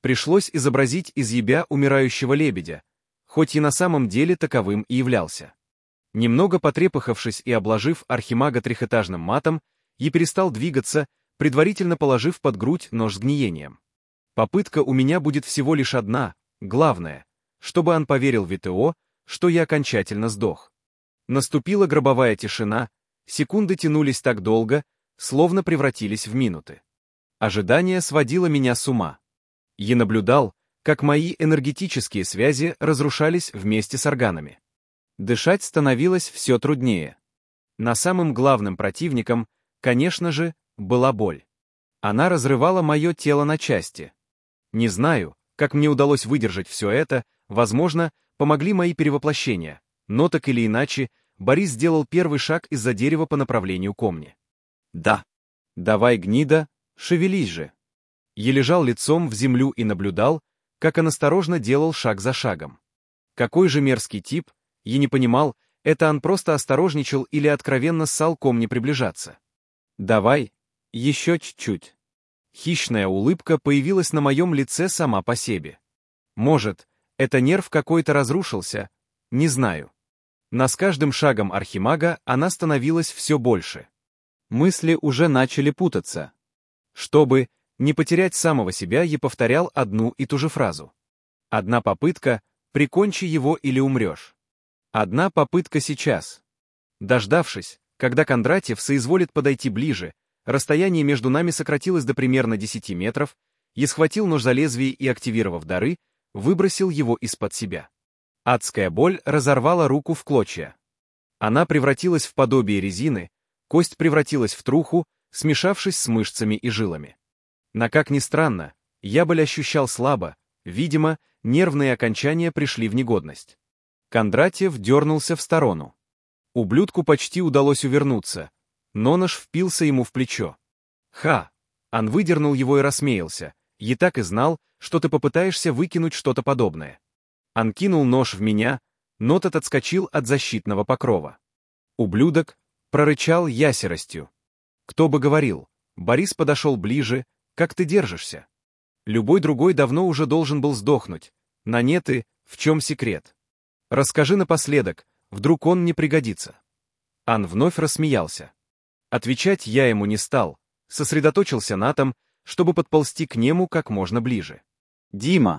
Пришлось изобразить из ябя умирающего лебедя, хоть и на самом деле таковым и являлся. Немного потрепыхавшись и обложив архимага трехэтажным матом, я перестал двигаться, предварительно положив под грудь нож с гниением. Попытка у меня будет всего лишь одна, главное, чтобы он поверил ВТО, что я окончательно сдох. Наступила гробовая тишина, секунды тянулись так долго, словно превратились в минуты. Ожидание сводило меня с ума. Я наблюдал, как мои энергетические связи разрушались вместе с органами. Дышать становилось все труднее. Но самым главным противником, конечно же, была боль. Она разрывала мое тело на части. Не знаю, как мне удалось выдержать все это, возможно, помогли мои перевоплощения, но так или иначе, Борис сделал первый шаг из-за дерева по направлению ко мне. «Да. Давай, гнида, шевелись же». Я лежал лицом в землю и наблюдал, как он осторожно делал шаг за шагом. Какой же мерзкий тип, я не понимал, это он просто осторожничал или откровенно ссал ко мне приближаться. «Давай, еще чуть-чуть». Хищная улыбка появилась на моем лице сама по себе. Может, это нерв какой-то разрушился, не знаю. Но с каждым шагом архимага она становилась все больше. Мысли уже начали путаться. Чтобы не потерять самого себя, я повторял одну и ту же фразу. Одна попытка, прикончи его или умрешь. Одна попытка сейчас. Дождавшись, когда Кондратьев соизволит подойти ближе, расстояние между нами сократилось до примерно 10 метров, я схватил нож за лезвие и, активировав дары, выбросил его из-под себя. Адская боль разорвала руку в клочья. Она превратилась в подобие резины, кость превратилась в труху, смешавшись с мышцами и жилами. Но, как ни странно, я боль ощущал слабо, видимо, нервные окончания пришли в негодность. Кондратьев дернулся в сторону. Ублюдку почти удалось увернуться, но нож впился ему в плечо. «Ха!» Он выдернул его и рассмеялся. «Я так и знал, что ты попытаешься выкинуть что-то подобное». Он кинул нож в меня, но тот отскочил от защитного покрова. «Ублюдок!» — прорычал я серостью. Кто бы говорил, Борис подошел ближе. «Как ты держишься?» Любой другой давно уже должен был сдохнуть. На нет и в чем секрет? Расскажи напоследок, вдруг он не пригодится. Ан вновь рассмеялся. Отвечать я ему не стал, сосредоточился на том, чтобы подползти к нему как можно ближе. «Дима!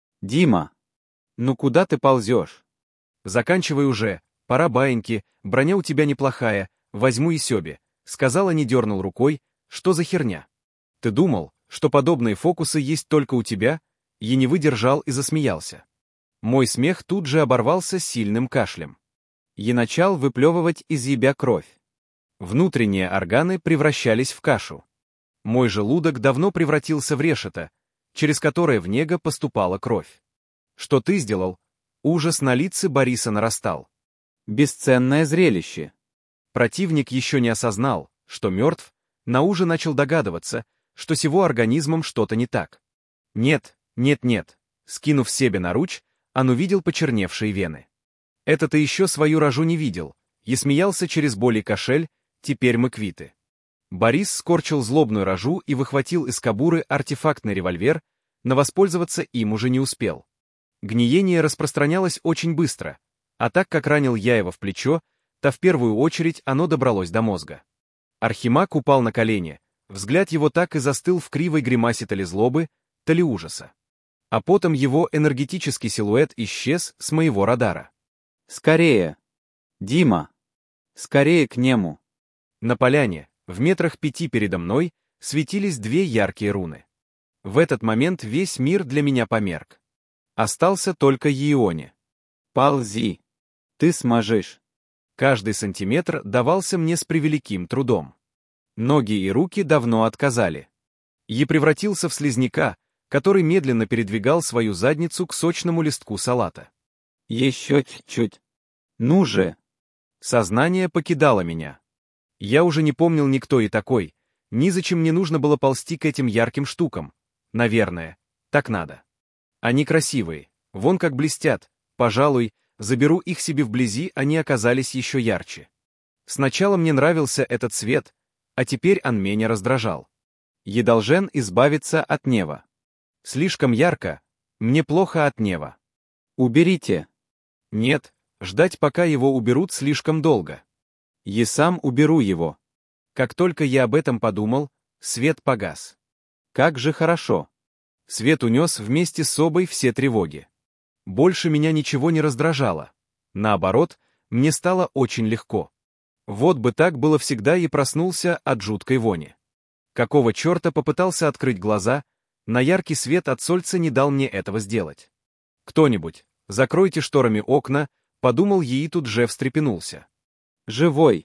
Дима! Ну куда ты ползешь? Заканчивай уже, пора баиньки, броня у тебя неплохая, возьму и себе», сказал, а не дернул рукой. «Что за херня? Ты думал, что подобные фокусы есть только у тебя?» Я не выдержал и засмеялся. Мой смех тут же оборвался сильным кашлем. Я начал выплевывать из ябя кровь. Внутренние органы превращались в кашу. Мой желудок давно превратился в решето, через которое в него поступала кровь. «Что ты сделал?» Ужас на лице Бориса нарастал. Бесценное зрелище. Противник еще не осознал, что мертв, но уже начал догадываться, что с его организмом что-то не так. «Нет, нет, нет», скинув себе наруч, он увидел почерневшие вены. «Это ты еще свою рожу не видел», и смеялся через боль и кашель. «Теперь мы квиты». Борис скорчил злобную рожу и выхватил из кобуры артефактный револьвер, но воспользоваться им уже не успел. Гниение распространялось очень быстро, а так как ранил я его в плечо, то в первую очередь оно добралось до мозга. Архимаг упал на колени, взгляд его так и застыл в кривой гримасе то ли злобы, то ли ужаса. А потом его энергетический силуэт исчез с моего радара. «Скорее! Дима! Скорее к нему!» На поляне, в метрах 5 передо мной, светились 2 яркие руны. В этот момент весь мир для меня померк. Остался только Йеоне. «Ползи! Ты сможешь!» Каждый сантиметр давался мне с превеликим трудом. Ноги и руки давно отказали. Я превратился в слизняка, который медленно передвигал свою задницу к сочному листку салата. «Еще чуть-чуть! Ну же!» Сознание покидало меня. Я уже не помнил никто и такой, незачем мне нужно было ползти к этим ярким штукам. Наверное, так надо. Они красивые, вон как блестят, пожалуй, заберу их себе вблизи, они оказались еще ярче. Сначала мне нравился этот цвет, а теперь он меня раздражал. Я должен избавиться от нева. Слишком ярко, мне плохо от нева. Уберите. Нет, ждать, пока его уберут, слишком долго. Я сам уберу его. Как только я об этом подумал, свет погас. Как же хорошо. Свет унес вместе с собой все тревоги. Больше меня ничего не раздражало. Наоборот, мне стало очень легко. Вот бы так было всегда, и проснулся от жуткой вони. Какого черта попытался открыть глаза, на яркий свет от солнца не дал мне этого сделать. Кто-нибудь, закройте шторами окна, подумал я, и тут же встрепенулся. Живой.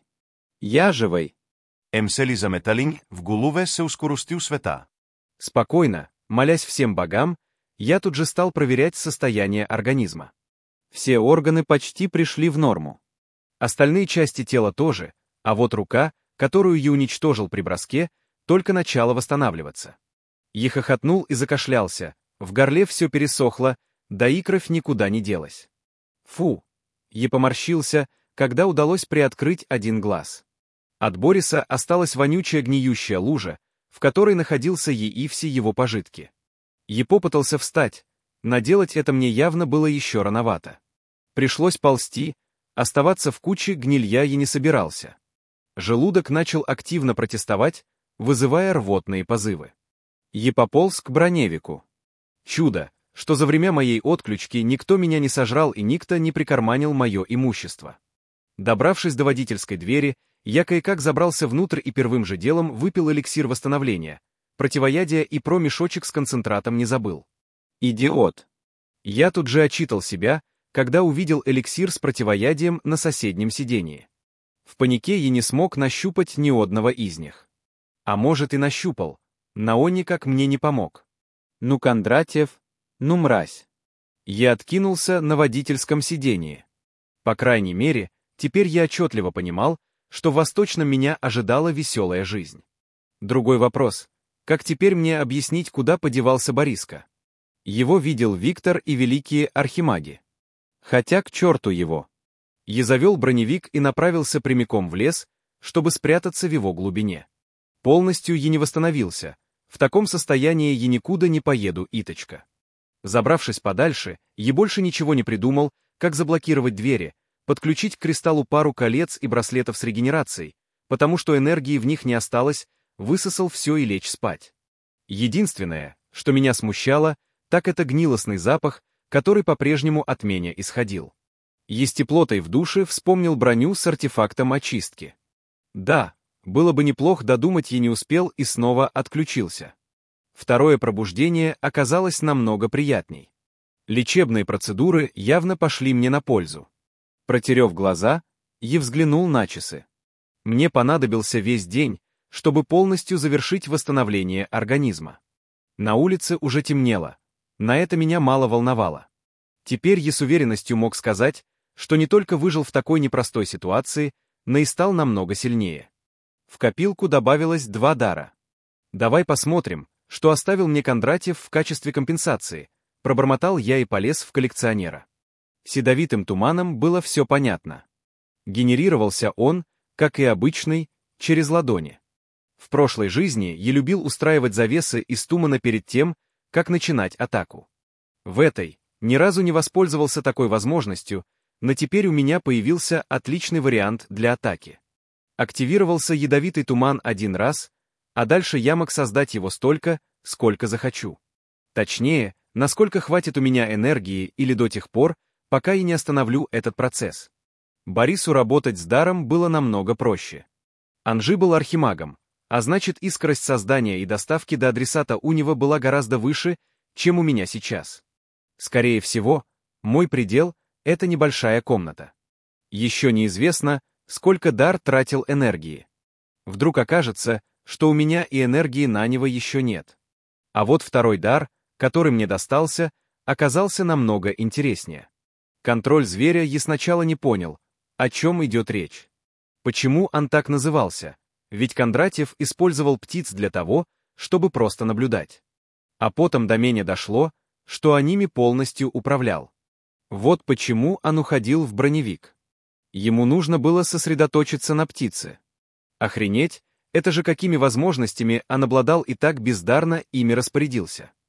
Я живой. Емсели заметалинг, в голове се ускоростил света. Спокойно, молясь всем богам, я тут же стал проверять состояние организма. Все органы почти пришли в норму. Остальные части тела тоже, а вот рука, которую я уничтожил при броске, только начала восстанавливаться. Я хохотнул и закашлялся, в горле все пересохло, да и кровь никуда не делась. Фу! Я поморщился, когда удалось приоткрыть один глаз. От Бориса осталась вонючая гниющая лужа, в которой находился и все его пожитки. Я попытался встать, но делать это мне явно было еще рановато. Пришлось ползти, оставаться в куче гнилья я не собирался. Желудок начал активно протестовать, вызывая рвотные позывы. Я пополз к броневику. Чудо, что за время моей отключки никто меня не сожрал и никто не прикарманил мое имущество. Добравшись до водительской двери, я кое-как забрался внутрь и первым же делом выпил эликсир восстановления, противоядие и про мешочек с концентратом не забыл. Идиот! Я тут же отчитал себя, когда увидел эликсир с противоядием на соседнем сидении. В панике я не смог нащупать ни одного из них. А может и нащупал, но он никак мне не помог. Ну, Кондратьев, ну, мразь. Я откинулся на водительском сидении. По крайней мере, теперь я отчетливо понимал, что в Восточном меня ожидала веселая жизнь. Другой вопрос. Как теперь мне объяснить, куда подевался Бориска? Его видел Виктор и великие архимаги. Хотя к черту его. Я завел броневик и направился прямиком в лес, чтобы спрятаться в его глубине. Полностью я не восстановился. В таком состоянии я никуда не поеду, Иточка. Забравшись подальше, я больше ничего не придумал, как заблокировать двери, подключить к кристаллу пару колец и браслетов с регенерацией, потому что энергии в них не осталось, высосал все и лечь спать. Единственное, что меня смущало, так это гнилостный запах, который по-прежнему от меня исходил. Я с теплотой в душе вспомнил броню с артефактом очистки. Да, было бы неплохо додумать, я не успел и снова отключился. Второе пробуждение оказалось намного приятней. Лечебные процедуры явно пошли мне на пользу. Протерев глаза, я взглянул на часы. Мне понадобился весь день, чтобы полностью завершить восстановление организма. На улице уже темнело, на это меня мало волновало. Теперь я с уверенностью мог сказать, что не только выжил в такой непростой ситуации, но и стал намного сильнее. В копилку добавилось 2 дара. Давай посмотрим, что оставил мне Кондратьев в качестве компенсации, пробормотал я и полез в коллекционера. С ядовитым туманом было все понятно. Генерировался он, как и обычный, через ладони. В прошлой жизни я любил устраивать завесы из тумана перед тем, как начинать атаку. В этой ни разу не воспользовался такой возможностью, но теперь у меня появился отличный вариант для атаки. Активировался ядовитый туман один раз, а дальше я мог создать его столько, сколько захочу. Точнее, насколько хватит у меня энергии или до тех пор, пока я не остановлю этот процесс. Борису работать с даром было намного проще. Анжи был архимагом, а значит и скорость создания и доставки до адресата у него была гораздо выше, чем у меня сейчас. Скорее всего, мой предел — это небольшая комната. Еще неизвестно, сколько дар тратил энергии. Вдруг окажется, что у меня и энергии на него еще нет. А вот второй дар, который мне достался, оказался намного интереснее. Контроль зверя я сначала не понял, о чем идет речь. Почему он так назывался? Ведь Кондратьев использовал птиц для того, чтобы просто наблюдать. А потом до меня дошло, что он ими полностью управлял. Вот почему он уходил в броневик. Ему нужно было сосредоточиться на птице. Охренеть, это же какими возможностями он обладал и так бездарно ими распорядился.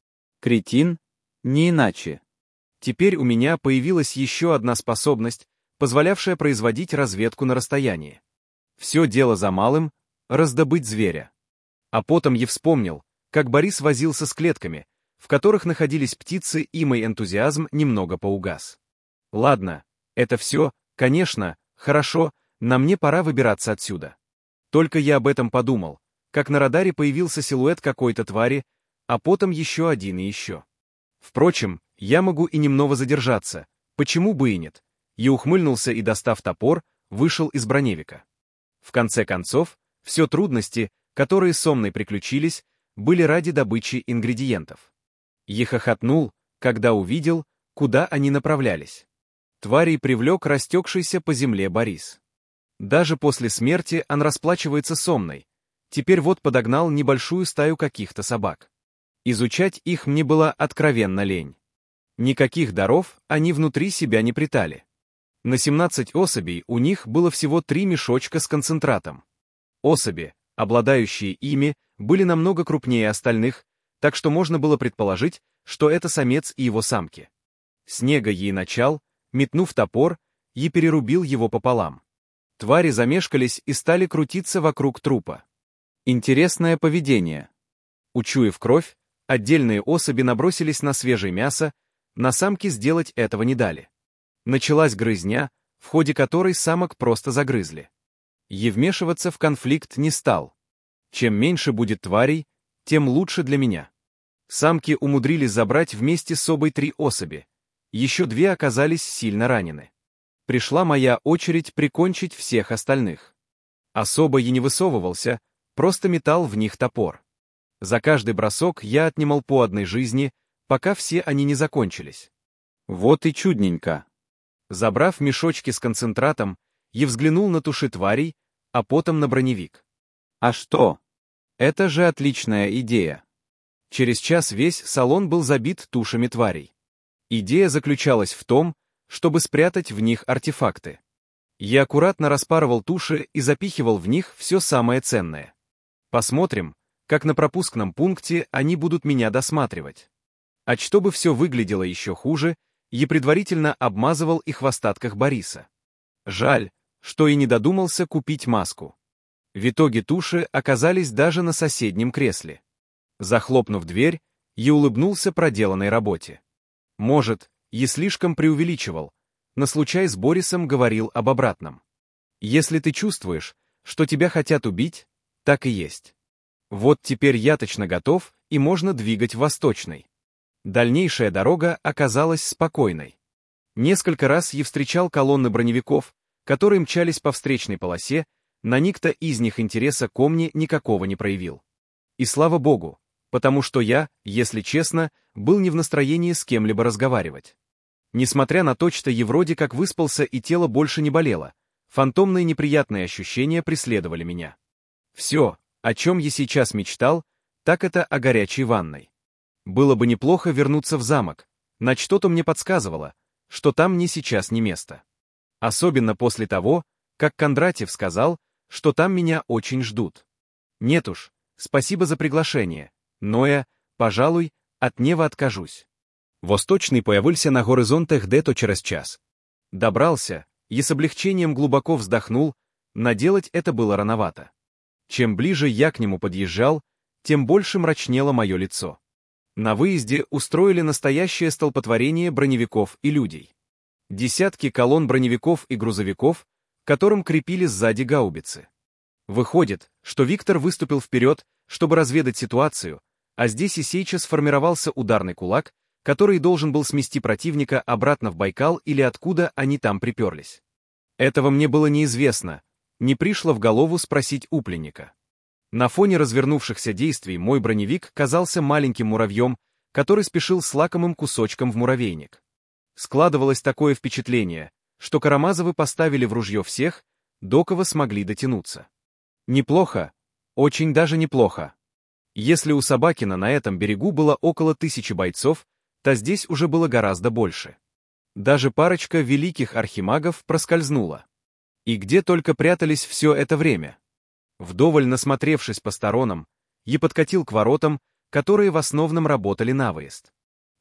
Кретин? Не иначе. Теперь у меня появилась еще одна способность, позволявшая производить разведку на расстоянии. Все дело за малым — раздобыть зверя. А потом я вспомнил, как Борис возился с клетками, в которых находились птицы, и мой энтузиазм немного поугас. Ладно, это все, конечно, хорошо, на мне пора выбираться отсюда. Только я об этом подумал, как на радаре появился силуэт какой-то твари, а потом еще один и еще. Впрочем, я могу и немного задержаться, почему бы и нет? Я ухмыльнулся и, достав топор, вышел из броневика. В конце концов, все трудности, которые со мной приключились, были ради добычи ингредиентов. Я хохотнул, когда увидел, куда они направлялись. Тварей привлек растекшийся по земле Борис. Даже после смерти он расплачивается со мной. Теперь вот подогнал небольшую стаю каких-то собак. Изучать их мне было откровенно лень. Никаких даров они внутри себя не притали. На 17 особей у них было всего 3 мешочка с концентратом. Особи, обладающие ими, были намного крупнее остальных, так что можно было предположить, что это самец и его самки. Снега ей начал, метнув топор, и перерубил его пополам. Твари замешкались и стали крутиться вокруг трупа. Интересное поведение. Учуяв кровь, отдельные особи набросились на свежее мясо, на самки сделать этого не дали. Началась грызня, в ходе которой самок просто загрызли. И вмешиваться в конфликт не стал. Чем меньше будет тварей, тем лучше для меня. Самки умудрились забрать вместе с собой 3 особи. Еще 2 оказались сильно ранены. Пришла моя очередь прикончить всех остальных. Особо я не высовывался, просто метал в них топор. За каждый бросок я отнимал по одной жизни, пока все они не закончились. Вот и чудненько. Забрав мешочки с концентратом, я взглянул на туши тварей, а потом на броневик. А что? Это же отличная идея. Через час весь салон был забит тушами тварей. Идея заключалась в том, чтобы спрятать в них артефакты. Я аккуратно распарывал туши и запихивал в них все самое ценное. Посмотрим, как на пропускном пункте они будут меня досматривать. А чтобы все выглядело еще хуже, я предварительно обмазывал их в остатках Бориса. Жаль, что и не додумался купить маску. В итоге туши оказались даже на соседнем кресле. Захлопнув дверь, я улыбнулся проделанной работе. Может, я слишком преувеличивал, на случай с Борисом говорил об обратном. Если ты чувствуешь, что тебя хотят убить, так и есть. Вот теперь я точно готов, и можно двигать в Восточный. Дальнейшая дорога оказалась спокойной. Несколько раз я встречал колонны броневиков, которые мчались по встречной полосе, на никто из них интереса ко мне никакого не проявил. И слава богу, потому что я, если честно, был не в настроении с кем-либо разговаривать. Несмотря на то, что я вроде как выспался и тело больше не болело, фантомные неприятные ощущения преследовали меня. Все, о чем я сейчас мечтал, так это о горячей ванной. Было бы неплохо вернуться в замок, но что-то мне подсказывало, что там мне сейчас не место. Особенно после того, как Кондратьев сказал, что там меня очень ждут. Нет уж, спасибо за приглашение, но я, пожалуй, от Нева откажусь. Восточный появился на горизонте где-то через час. Добрался, и с облегчением глубоко вздохнул, но делать это было рановато. Чем ближе я к нему подъезжал, тем больше мрачнело мое лицо. На выезде устроили настоящее столпотворение броневиков и людей. Десятки колонн броневиков и грузовиков, к которым крепили сзади гаубицы. Выходит, что Виктор выступил вперед, чтобы разведать ситуацию, а здесь и сейчас сформировался ударный кулак, который должен был смести противника обратно в Байкал или откуда они там приперлись. Этого мне было неизвестно, не пришло в голову спросить у пленника. На фоне развернувшихся действий мой броневик казался маленьким муравьем, который спешил с лакомым кусочком в муравейник. Складывалось такое впечатление, что Карамазовы поставили в ружье всех, до кого смогли дотянуться. Неплохо, очень даже неплохо. Если у Собакина на этом берегу было около 1000 бойцов, то здесь уже было гораздо больше. Даже парочка великих архимагов проскользнула. И где только прятались все это время. Вдоволь насмотревшись по сторонам, я подкатил к воротам, которые в основном работали на выезд.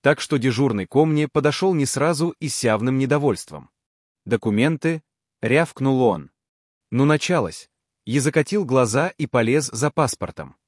Так что дежурный ко мне подошел не сразу и с явным недовольством. «Документы?» — рявкнул он. Ну началось. Я закатил глаза и полез за паспортом.